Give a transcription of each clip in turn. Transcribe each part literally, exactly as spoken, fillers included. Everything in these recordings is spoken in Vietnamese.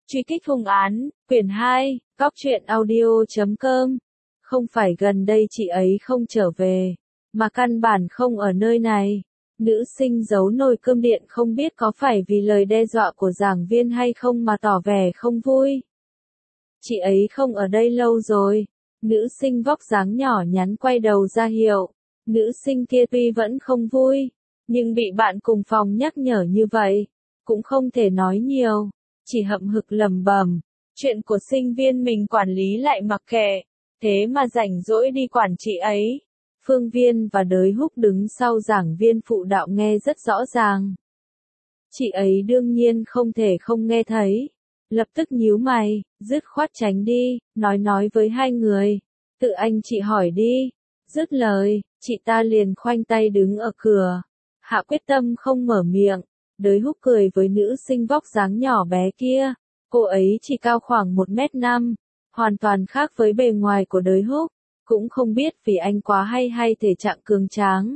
Truy kích hung án, quyển hai, góc truyện audio chấm com. Không phải gần đây chị ấy không trở về, mà căn bản không ở nơi này. Nữ sinh giấu nồi cơm điện không biết có phải vì lời đe dọa của giảng viên hay không mà tỏ vẻ không vui. Chị ấy không ở đây lâu rồi. Nữ sinh vóc dáng nhỏ nhắn quay đầu ra hiệu. Nữ sinh kia tuy vẫn không vui, nhưng bị bạn cùng phòng nhắc nhở như vậy, cũng không thể nói nhiều, chỉ hậm hực lẩm bẩm, chuyện của sinh viên mình quản lý lại mặc kệ, thế mà rảnh rỗi đi quản chị ấy. Phương Viên và Đới Húc đứng sau giảng viên phụ đạo nghe rất rõ ràng. Chị ấy đương nhiên không thể không nghe thấy, lập tức nhíu mày, dứt khoát tránh đi, nói nói với hai người, tự anh chị hỏi đi. Dứt lời, chị ta liền khoanh tay đứng ở cửa, hạ quyết tâm không mở miệng. Đới Húc cười với nữ sinh vóc dáng nhỏ bé kia, cô ấy chỉ cao khoảng một mét năm, hoàn toàn khác với bề ngoài của Đới Húc, cũng không biết vì anh quá hay hay thể trạng cường tráng.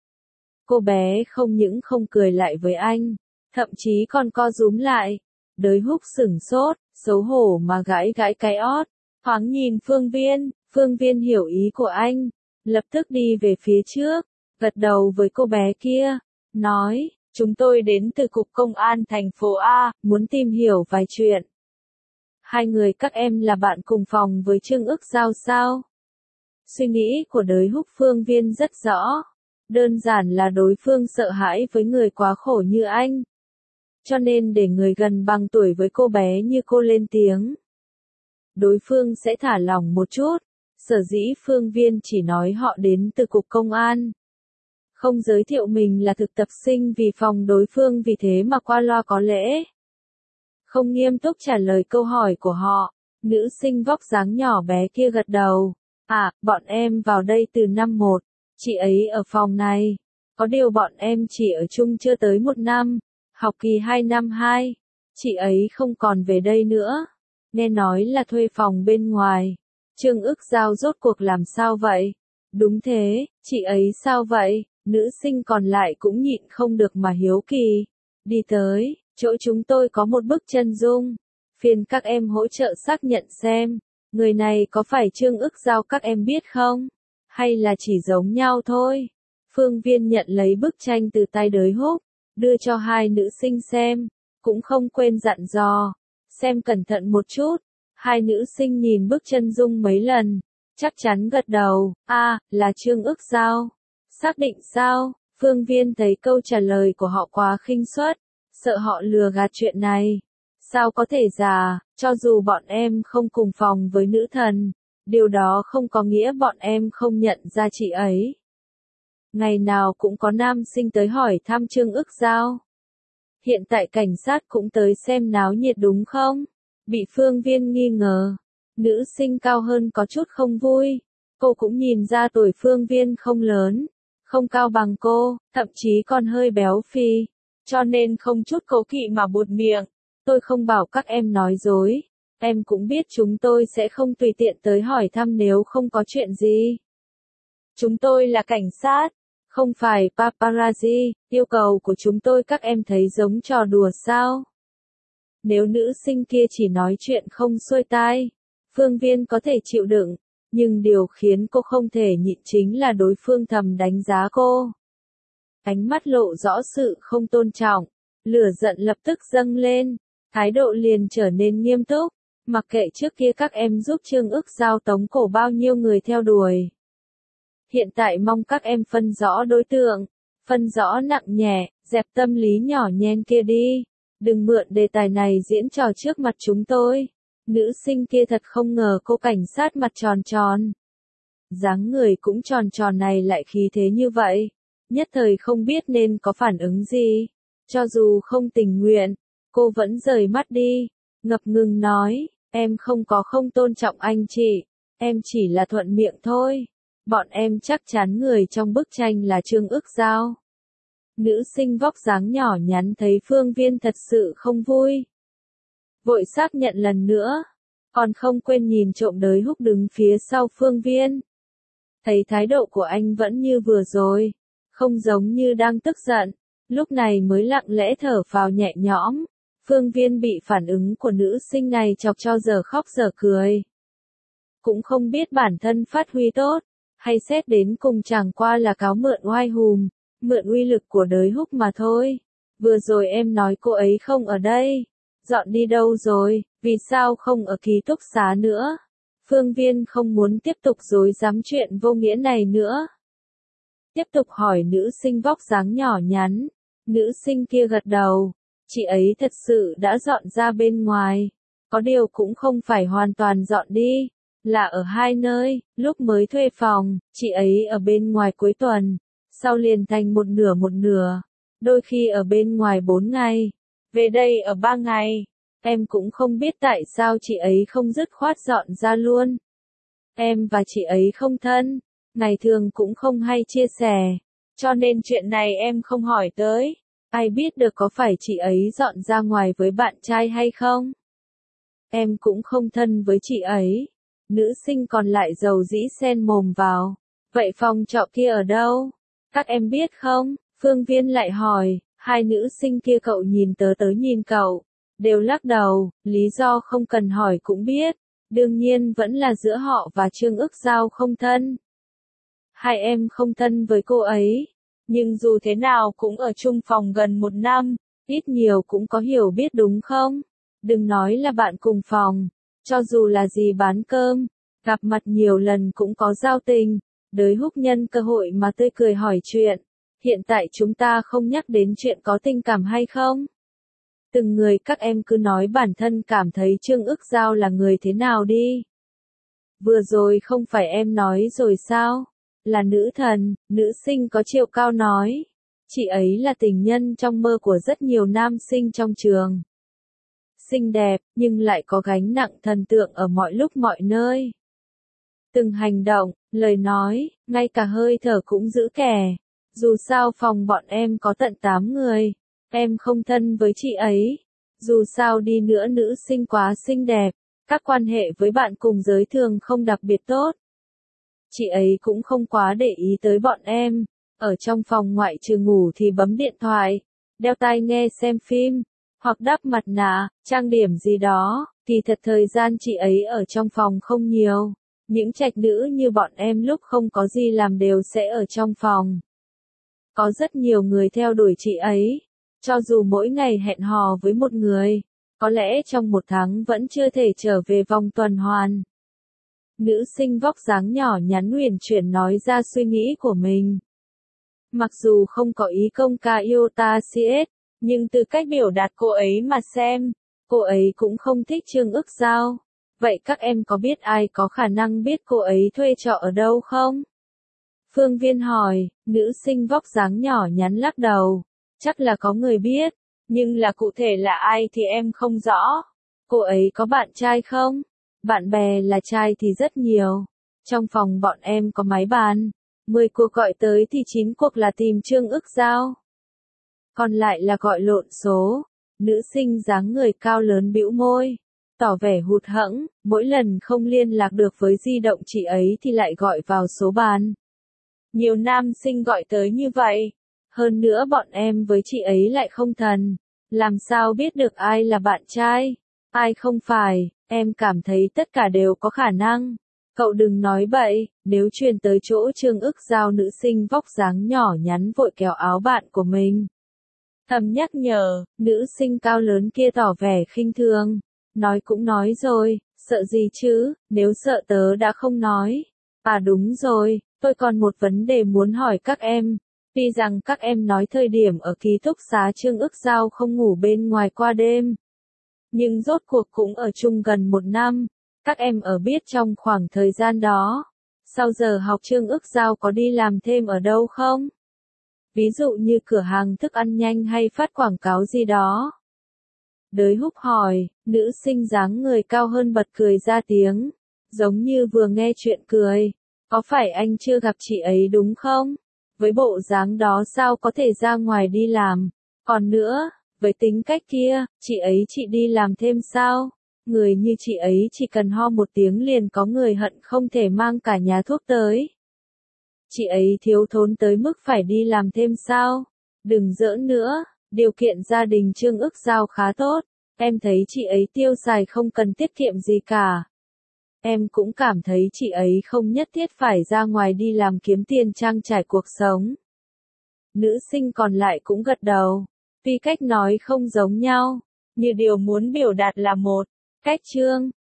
Cô bé không những không cười lại với anh, thậm chí còn co rúm lại. Đới Húc sửng sốt, xấu hổ mà gãi gãi cái ót, thoáng nhìn Phương Viên, Phương Viên hiểu ý của anh, lập tức đi về phía trước, gật đầu với cô bé kia, nói, chúng tôi đến từ Cục Công an thành phố A, muốn tìm hiểu vài chuyện. Hai người các em là bạn cùng phòng với Trương Ức Giao sao? Suy nghĩ của Đới Húc Phương Viên rất rõ, đơn giản là đối phương sợ hãi với người quá khổ như anh. Cho nên để người gần bằng tuổi với cô bé như cô lên tiếng, đối phương sẽ thả lỏng một chút. Sở dĩ Phương Viên chỉ nói họ đến từ Cục Công an, không giới thiệu mình là thực tập sinh vì phòng đối phương vì thế mà qua loa có lễ. Không nghiêm túc trả lời câu hỏi của họ, nữ sinh vóc dáng nhỏ bé kia gật đầu. À, bọn em vào đây từ năm một, chị ấy ở phòng này. Có điều bọn em chỉ ở chung chưa tới một năm, học kỳ hai năm hai, chị ấy không còn về đây nữa. Nghe nói là thuê phòng bên ngoài. Trương Ức Giao rốt cuộc làm sao vậy? Đúng thế, chị ấy sao vậy? Nữ sinh còn lại cũng nhịn không được mà hiếu kỳ. Đi tới, chỗ chúng tôi có một bức chân dung. Phiền các em hỗ trợ xác nhận xem, người này có phải Trương Ức Giao các em biết không? Hay là chỉ giống nhau thôi? Phương Viên nhận lấy bức tranh từ tay Đới Húc, đưa cho hai nữ sinh xem, cũng không quên dặn dò, xem cẩn thận một chút. Hai nữ sinh nhìn bức chân dung mấy lần, chắc chắn gật đầu, a, à, là Trương Ức Giao. Xác định sao? Phương Viên thấy câu trả lời của họ quá khinh suất, sợ họ lừa gạt chuyện này. Sao có thể giả, cho dù bọn em không cùng phòng với nữ thần, điều đó không có nghĩa bọn em không nhận ra chị ấy. Ngày nào cũng có nam sinh tới hỏi thăm Trương Ức Giao. Hiện tại cảnh sát cũng tới xem náo nhiệt đúng không? Bị Phương Viên nghi ngờ, nữ sinh cao hơn có chút không vui, cô cũng nhìn ra tuổi Phương Viên không lớn, không cao bằng cô, thậm chí còn hơi béo phì, cho nên không chút cố kỵ mà buột miệng, tôi không bảo các em nói dối, em cũng biết chúng tôi sẽ không tùy tiện tới hỏi thăm nếu không có chuyện gì. Chúng tôi là cảnh sát, không phải paparazzi, yêu cầu của chúng tôi các em thấy giống trò đùa sao? Nếu nữ sinh kia chỉ nói chuyện không xuôi tai, Phương Viên có thể chịu đựng, nhưng điều khiến cô không thể nhịn chính là đối phương thầm đánh giá cô. Ánh mắt lộ rõ sự không tôn trọng, lửa giận lập tức dâng lên, thái độ liền trở nên nghiêm túc, mặc kệ trước kia các em giúp Trương Ức Giao tống cổ bao nhiêu người theo đuổi. Hiện tại mong các em phân rõ đối tượng, phân rõ nặng nhẹ, dẹp tâm lý nhỏ nhen kia đi. Đừng mượn đề tài này diễn trò trước mặt chúng tôi. Nữ sinh kia thật không ngờ cô cảnh sát mặt tròn tròn. Dáng người cũng tròn tròn này lại khí thế như vậy. Nhất thời không biết nên có phản ứng gì. Cho dù không tình nguyện, cô vẫn rời mắt đi. Ngập ngừng nói, em không có không tôn trọng anh chị. Em chỉ là thuận miệng thôi. Bọn em chắc chắn người trong bức tranh là Trương Ức Giao. Nữ sinh vóc dáng nhỏ nhắn thấy Phương Viên thật sự không vui. Vội xác nhận lần nữa, còn không quên nhìn trộm Đới Húc đứng phía sau Phương Viên. Thấy thái độ của anh vẫn như vừa rồi, không giống như đang tức giận, lúc này mới lặng lẽ thở phào nhẹ nhõm. Phương Viên bị phản ứng của nữ sinh này chọc cho giờ khóc giờ cười. Cũng không biết bản thân phát huy tốt, hay xét đến cùng chẳng qua là cáo mượn oai hùm, mượn uy lực của đới húc mà thôi. Vừa rồi em nói cô ấy không ở đây. Dọn đi đâu rồi, vì sao không ở ký túc xá nữa? Phương Viên không muốn tiếp tục dối dám chuyện vô nghĩa này nữa. Tiếp tục hỏi nữ sinh vóc dáng nhỏ nhắn. Nữ sinh kia gật đầu. Chị ấy thật sự đã dọn ra bên ngoài. Có điều cũng không phải hoàn toàn dọn đi. Là ở hai nơi, lúc mới thuê phòng, chị ấy ở bên ngoài cuối tuần. Sau liền thành một nửa một nửa. Đôi khi ở bên ngoài bốn ngày. Về đây ở ba ngày. Em cũng không biết tại sao chị ấy không dứt khoát dọn ra luôn. Em và chị ấy không thân. Ngày thường cũng không hay chia sẻ. Cho nên chuyện này em không hỏi tới. Ai biết được có phải chị ấy dọn ra ngoài với bạn trai hay không? Em cũng không thân với chị ấy. Nữ sinh còn lại dầu dĩ xen mồm vào. Vậy phòng trọ kia ở đâu? Các em biết không? Phương Viên lại hỏi. Hai nữ sinh kia cậu nhìn tớ tớ nhìn cậu. Đều lắc đầu, lý do không cần hỏi cũng biết. Đương nhiên vẫn là giữa họ và Trương Ức Giao không thân. Hai em không thân với cô ấy. Nhưng dù thế nào cũng ở chung phòng gần một năm. Ít nhiều cũng có hiểu biết đúng không? Đừng nói là bạn cùng phòng. Cho dù là gì bán cơm. Gặp mặt nhiều lần cũng có giao tình. Đới húc nhân cơ hội mà tươi cười hỏi chuyện. Hiện tại chúng ta không nhắc đến chuyện có tình cảm hay không? Từng người các em cứ nói bản thân cảm thấy Trương Ức Giao là người thế nào đi. Vừa rồi không phải em nói rồi sao? Là nữ thần, nữ sinh có chiều cao nói. Chị ấy là tình nhân trong mơ của rất nhiều nam sinh trong trường. Xinh đẹp, nhưng lại có gánh nặng thần tượng ở mọi lúc mọi nơi. Từng hành động, lời nói, ngay cả hơi thở cũng giữ kẻ. Dù sao phòng bọn em có tận tám người. Em không thân với chị ấy. Dù sao đi nữa nữ sinh quá xinh đẹp. Các quan hệ với bạn cùng giới thường không đặc biệt tốt. Chị ấy cũng không quá để ý tới bọn em. Ở trong phòng ngoại trừ ngủ thì bấm điện thoại. Đeo tai nghe xem phim. Hoặc đắp mặt nạ, trang điểm gì đó. Kỳ thật thời gian chị ấy ở trong phòng không nhiều. Những trạch nữ như bọn em lúc không có gì làm đều sẽ ở trong phòng. Có rất nhiều người theo đuổi chị ấy. Cho dù mỗi ngày hẹn hò với một người, có lẽ trong một tháng vẫn chưa thể trở về vòng tuần hoàn. Nữ sinh vóc dáng nhỏ nhắn huyền chuyển nói ra suy nghĩ của mình. Mặc dù không có ý công ca yêu ta cs, nhưng từ cách biểu đạt cô ấy mà xem, cô ấy cũng không thích Trương Ức Giao. Vậy các em có biết ai có khả năng biết cô ấy thuê trọ ở đâu không? Phương Viên hỏi, nữ sinh vóc dáng nhỏ nhắn lắc đầu. Chắc là có người biết, nhưng là cụ thể là ai thì em không rõ. Cô ấy có bạn trai không? Bạn bè là trai thì rất nhiều. Trong phòng bọn em có máy bàn. mười cuộc gọi tới thì chín cuộc là tìm Trương Ức Giao. Còn lại là gọi lộn số. Nữ sinh dáng người cao lớn bĩu môi. Tỏ vẻ hụt hẫng, mỗi lần không liên lạc được với di động chị ấy thì lại gọi vào số bàn. Nhiều nam sinh gọi tới như vậy. Hơn nữa bọn em với chị ấy lại không thân. Làm sao biết được ai là bạn trai, ai không phải, em cảm thấy tất cả đều có khả năng. Cậu đừng nói bậy, nếu truyền tới chỗ Trương Ức Giao nữ sinh vóc dáng nhỏ nhắn vội kéo áo bạn của mình. Thầm nhắc nhở, nữ sinh cao lớn kia tỏ vẻ khinh thường. Nói cũng nói rồi, sợ gì chứ, nếu sợ tớ đã không nói. À đúng rồi, tôi còn một vấn đề muốn hỏi các em. Tuy rằng các em nói thời điểm ở ký túc xá Trương Ức Giao không ngủ bên ngoài qua đêm. Nhưng rốt cuộc cũng ở chung gần một năm. Các em ở biết trong khoảng thời gian đó, sau giờ học Trương Ức Giao có đi làm thêm ở đâu không? Ví dụ như cửa hàng thức ăn nhanh hay phát quảng cáo gì đó. Đới húc hỏi, nữ sinh dáng người cao hơn bật cười ra tiếng. Giống như vừa nghe chuyện cười. Có phải anh chưa gặp chị ấy đúng không? Với bộ dáng đó sao có thể ra ngoài đi làm? Còn nữa, với tính cách kia, chị ấy chị đi làm thêm sao? Người như chị ấy chỉ cần ho một tiếng liền có người hận không thể mang cả nhà thuốc tới. Chị ấy thiếu thốn tới mức phải đi làm thêm sao? Đừng giỡn nữa, điều kiện gia đình Trương Ức Giao khá tốt. Em thấy chị ấy tiêu xài không cần tiết kiệm gì cả. Em cũng cảm thấy chị ấy không nhất thiết phải ra ngoài đi làm kiếm tiền trang trải cuộc sống. Nữ sinh còn lại cũng gật đầu. Tuy cách nói không giống nhau, như điều muốn biểu đạt là một, cách chương